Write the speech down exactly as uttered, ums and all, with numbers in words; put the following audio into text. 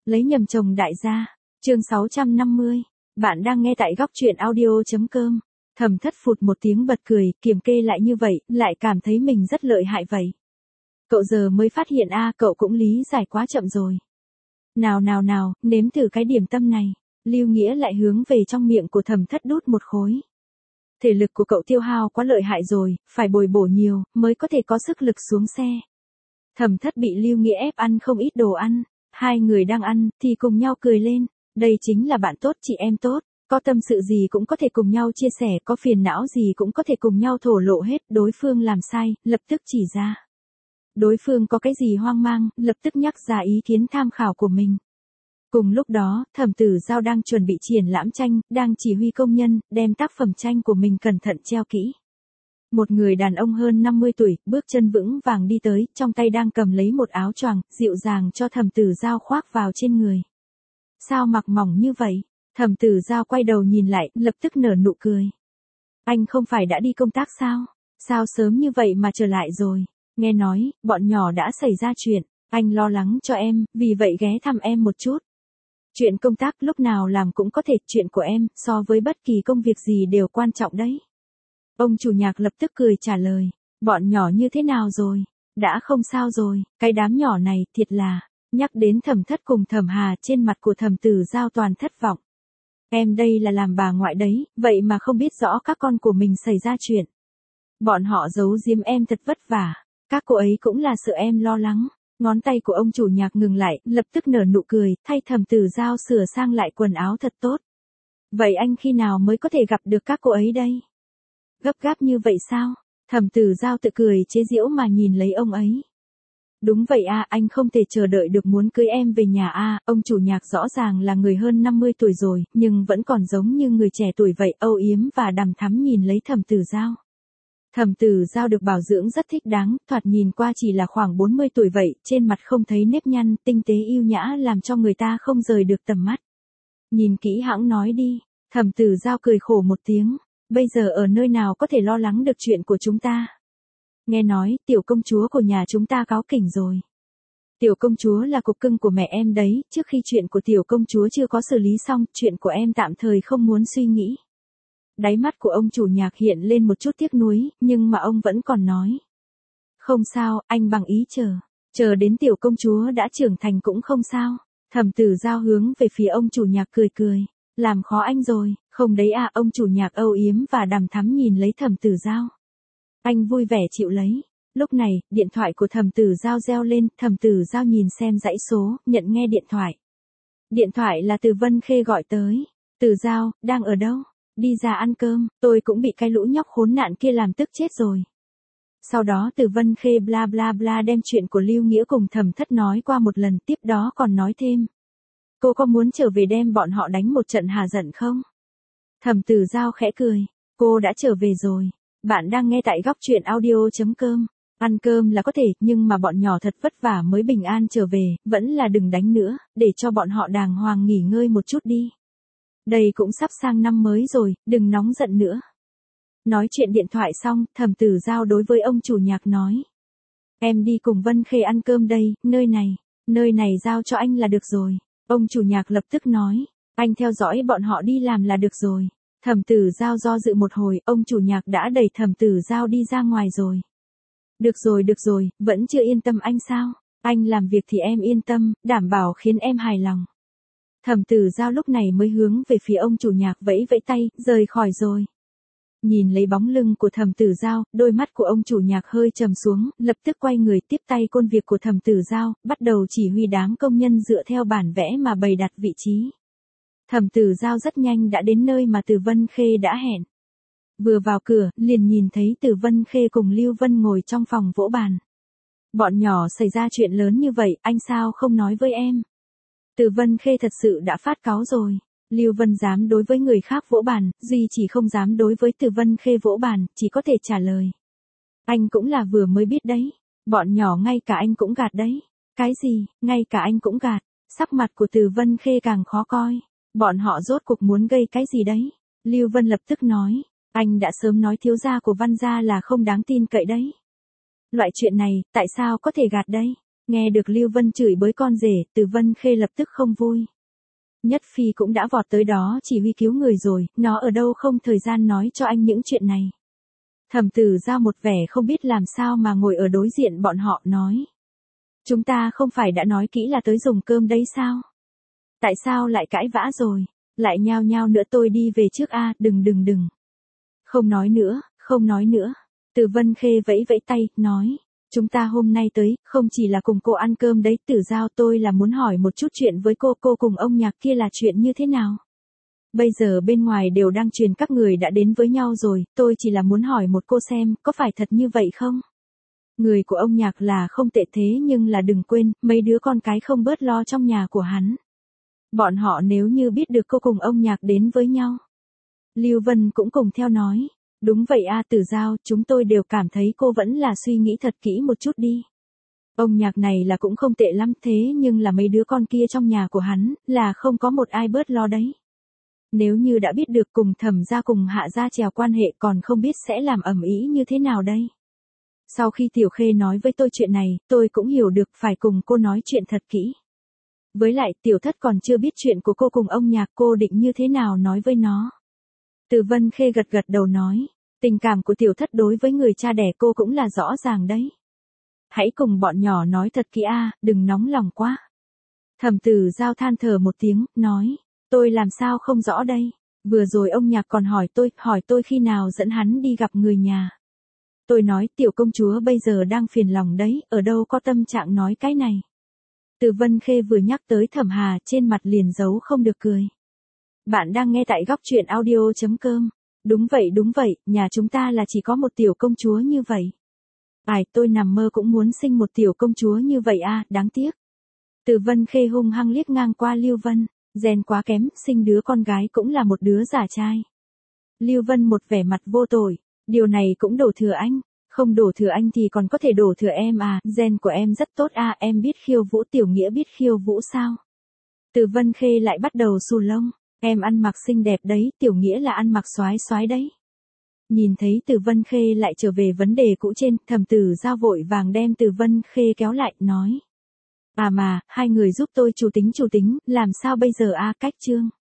Lấy nhầm chồng đại gia. Chương sáu trăm năm mươi. Bạn đang nghe tại góc truyện audio.com. Thẩm Thất phụt một tiếng bật cười, kiềm kê lại như vậy, lại cảm thấy mình rất lợi hại vậy. Cậu giờ mới phát hiện a, cậu cũng lý giải quá chậm rồi. Nào nào nào, nếm thử cái điểm tâm này. Lưu Nghĩa lại hướng về trong miệng của Thẩm Thất đút một khối. Thể lực của cậu tiêu hao quá lợi hại rồi, phải bồi bổ nhiều, mới có thể có sức lực xuống xe. Thẩm Thất bị Lưu Nghĩa ép ăn không ít đồ ăn. Hai người đang ăn, thì cùng nhau cười lên. Đây chính là bạn tốt, chị em tốt. Có tâm sự gì cũng có thể cùng nhau chia sẻ, có phiền não gì cũng có thể cùng nhau thổ lộ hết. Đối phương làm sai, lập tức chỉ ra. Đối phương có cái gì hoang mang, lập tức nhắc ra ý kiến tham khảo của mình. Cùng lúc đó, Thẩm Tử Giao đang chuẩn bị triển lãm tranh, đang chỉ huy công nhân, đem tác phẩm tranh của mình cẩn thận treo kỹ. Một người đàn ông hơn năm mươi tuổi, bước chân vững vàng đi tới, trong tay đang cầm lấy một áo choàng, dịu dàng cho Thẩm Tử Giao khoác vào trên người. Sao mặc mỏng như vậy? Thẩm Tử Giao quay đầu nhìn lại, lập tức nở nụ cười. Anh không phải đã đi công tác sao? Sao sớm như vậy mà trở lại rồi? Nghe nói, bọn nhỏ đã xảy ra chuyện, anh lo lắng cho em, vì vậy ghé thăm em một chút. Chuyện công tác lúc nào làm cũng có thể, chuyện của em, so với bất kỳ công việc gì đều quan trọng đấy. Ông chủ nhạc lập tức cười trả lời, bọn nhỏ như thế nào rồi? Đã không sao rồi, cái đám nhỏ này, thiệt là, nhắc đến Thẩm Thất cùng Thẩm Hà, trên mặt của Thẩm Tử Giao toàn thất vọng. Em đây là làm bà ngoại đấy, vậy mà không biết rõ các con của mình xảy ra chuyện. Bọn họ giấu giếm em thật vất vả, các cô ấy cũng là sợ em lo lắng. Ngón tay của ông chủ nhạc ngừng lại, lập tức nở nụ cười, thay Thẩm Tử Giao sửa sang lại quần áo thật tốt. Vậy anh khi nào mới có thể gặp được các cô ấy đây? Gấp gáp như vậy sao? Thẩm Tử Giao tự cười chế giễu mà nhìn lấy ông ấy. Đúng vậy à, anh không thể chờ đợi được muốn cưới em về nhà à, ông chủ nhạc rõ ràng là người hơn năm mươi tuổi rồi, nhưng vẫn còn giống như người trẻ tuổi vậy, âu yếm và đằm thắm nhìn lấy Thẩm Tử Giao. Thẩm Tử Giao được bảo dưỡng rất thích đáng, thoạt nhìn qua chỉ là khoảng bốn mươi tuổi vậy, trên mặt không thấy nếp nhăn, tinh tế yêu nhã làm cho người ta không rời được tầm mắt. Nhìn kỹ hãng nói đi, Thẩm Tử Giao cười khổ một tiếng, bây giờ ở nơi nào có thể lo lắng được chuyện của chúng ta. Nghe nói, tiểu công chúa của nhà chúng ta cáu kỉnh rồi. Tiểu công chúa là cục cưng của mẹ em đấy, trước khi chuyện của tiểu công chúa chưa có xử lý xong, chuyện của em tạm thời không muốn suy nghĩ. Đáy mắt của ông chủ nhạc hiện lên một chút tiếc nuối, nhưng mà ông vẫn còn nói. Không sao, anh bằng ý chờ. Chờ đến tiểu công chúa đã trưởng thành cũng không sao. Thẩm Tử Giao hướng về phía ông chủ nhạc cười cười. Làm khó anh rồi, không đấy à, ông chủ nhạc âu yếm và đằm thắm nhìn lấy Thẩm Tử Giao. Anh vui vẻ chịu lấy. Lúc này, điện thoại của Thẩm Tử Giao reo lên, Thẩm Tử Giao nhìn xem dãy số, nhận nghe điện thoại. Điện thoại là từ Vân Khê gọi tới. Tử Giao, đang ở đâu? Đi ra ăn cơm, tôi cũng bị cái lũ nhóc khốn nạn kia làm tức chết rồi. Sau đó từ Vân Khê bla bla bla đem chuyện của Lưu Nghĩa cùng Thẩm Thất nói qua một lần, tiếp đó còn nói thêm. Cô có muốn trở về đem bọn họ đánh một trận hà giận không? Thẩm Tử Giao khẽ cười, cô đã trở về rồi. Bạn đang nghe tại góc truyện audio.com. Ăn cơm là có thể, nhưng mà bọn nhỏ thật vất vả mới bình an trở về, vẫn là đừng đánh nữa, để cho bọn họ đàng hoàng nghỉ ngơi một chút đi. Đây cũng sắp sang năm mới rồi, đừng nóng giận nữa. Nói chuyện điện thoại xong, Thẩm Tử Giao đối với ông chủ nhạc nói. Em đi cùng Vân Khê ăn cơm đây, nơi này, nơi này giao cho anh là được rồi. Ông chủ nhạc lập tức nói, anh theo dõi bọn họ đi làm là được rồi. Thẩm Tử Giao do dự một hồi, ông chủ nhạc đã đẩy Thẩm Tử Giao đi ra ngoài rồi. Được rồi được rồi, vẫn chưa yên tâm anh sao? Anh làm việc thì em yên tâm, đảm bảo khiến em hài lòng. Thẩm Tử Giao lúc này mới hướng về phía ông chủ nhạc vẫy vẫy tay, rời khỏi rồi. Nhìn lấy bóng lưng của Thẩm Tử Giao, đôi mắt của ông chủ nhạc hơi trầm xuống, lập tức quay người tiếp tay công việc của Thẩm Tử Giao, bắt đầu chỉ huy đám công nhân dựa theo bản vẽ mà bày đặt vị trí. Thẩm Tử Giao rất nhanh đã đến nơi mà Từ Vân Khê đã hẹn. Vừa vào cửa, liền nhìn thấy Từ Vân Khê cùng Lưu Vân ngồi trong phòng vỗ bàn. Bọn nhỏ xảy ra chuyện lớn như vậy, anh sao không nói với em? Từ Vân Khê thật sự đã phát cáu rồi. Lưu Vân dám đối với người khác vỗ bàn, duy chỉ không dám đối với Từ Vân Khê vỗ bàn, chỉ có thể trả lời. Anh cũng là vừa mới biết đấy. Bọn nhỏ ngay cả anh cũng gạt đấy. Cái gì, ngay cả anh cũng gạt. Sắc mặt của Từ Vân Khê càng khó coi. Bọn họ rốt cuộc muốn gây cái gì đấy? Lưu Vân lập tức nói. Anh đã sớm nói thiếu gia của Văn gia là không đáng tin cậy đấy. Loại chuyện này, tại sao có thể gạt đây? Nghe được Lưu Vân chửi bới con rể, Từ Vân Khê lập tức không vui. Nhất Phi cũng đã vọt tới đó chỉ huy cứu người rồi, nó ở đâu không thời gian nói cho anh những chuyện này. Thẩm Tử Giao một vẻ không biết làm sao mà ngồi ở đối diện bọn họ nói. Chúng ta không phải đã nói kỹ là tới dùng cơm đấy sao? Tại sao lại cãi vã rồi? Lại nhao nhao nữa, tôi đi về trước a, đừng đừng đừng. Không nói nữa, không nói nữa. Từ Vân Khê vẫy vẫy tay, nói. Chúng ta hôm nay tới, không chỉ là cùng cô ăn cơm đấy, Tử Giao, tôi là muốn hỏi một chút chuyện với cô, cô cùng ông Nhạc kia là chuyện như thế nào? Bây giờ bên ngoài đều đang truyền các người đã đến với nhau rồi, tôi chỉ là muốn hỏi một cô xem, có phải thật như vậy không? Người của ông Nhạc là không tệ thế nhưng là đừng quên, mấy đứa con cái không bớt lo trong nhà của hắn. Bọn họ nếu như biết được cô cùng ông Nhạc đến với nhau. Lưu Vân cũng cùng theo nói. Đúng vậy a, Tử Giao, chúng tôi đều cảm thấy cô vẫn là suy nghĩ thật kỹ một chút đi. Ông Nhạc này là cũng không tệ lắm thế nhưng là mấy đứa con kia trong nhà của hắn, là không có một ai bớt lo đấy. Nếu như đã biết được cùng Thẩm gia cùng Hạ gia trèo quan hệ còn không biết sẽ làm ầm ĩ như thế nào đây. Sau khi Tiểu Khê nói với tôi chuyện này, tôi cũng hiểu được phải cùng cô nói chuyện thật kỹ. Với lại Tiểu Thất còn chưa biết chuyện của cô cùng ông Nhạc, cô định như thế nào nói với nó. Từ Vân Khê gật gật đầu nói, tình cảm của Tiểu Thất đối với người cha đẻ cô cũng là rõ ràng đấy. Hãy cùng bọn nhỏ nói thật kỹ a, đừng nóng lòng quá. Thẩm Tử Giao than thở một tiếng, nói, tôi làm sao không rõ đây, vừa rồi ông Nhạc còn hỏi tôi, hỏi tôi khi nào dẫn hắn đi gặp người nhà. Tôi nói tiểu công chúa bây giờ đang phiền lòng đấy, ở đâu có tâm trạng nói cái này. Từ Vân Khê vừa nhắc tới Thẩm Hà trên mặt liền giấu không được cười. Bạn đang nghe tại góc truyện audio chấm com. Đúng vậy đúng vậy, nhà chúng ta là chỉ có một tiểu công chúa như vậy. Ai, tôi nằm mơ cũng muốn sinh một tiểu công chúa như vậy a, đáng tiếc. Từ Vân Khê hung hăng liếc ngang qua Lưu Vân, gen quá kém, sinh đứa con gái cũng là một đứa giả trai. Lưu Vân một vẻ mặt vô tội, điều này cũng đổ thừa anh, không đổ thừa anh thì còn có thể đổ thừa em à, gen của em rất tốt a, em biết khiêu vũ, Tiểu Nghĩa biết khiêu vũ sao? Từ Vân Khê lại bắt đầu xù lông. Em ăn mặc xinh đẹp đấy, Tiểu Nghĩa là ăn mặc xoái xoái đấy. Nhìn thấy Từ Vân Khê lại trở về vấn đề cũ trên, Thẩm Tử Giao vội vàng đem Từ Vân Khê kéo lại, nói. À mà, hai người giúp tôi chủ tính chủ tính, làm sao bây giờ a, cách chương.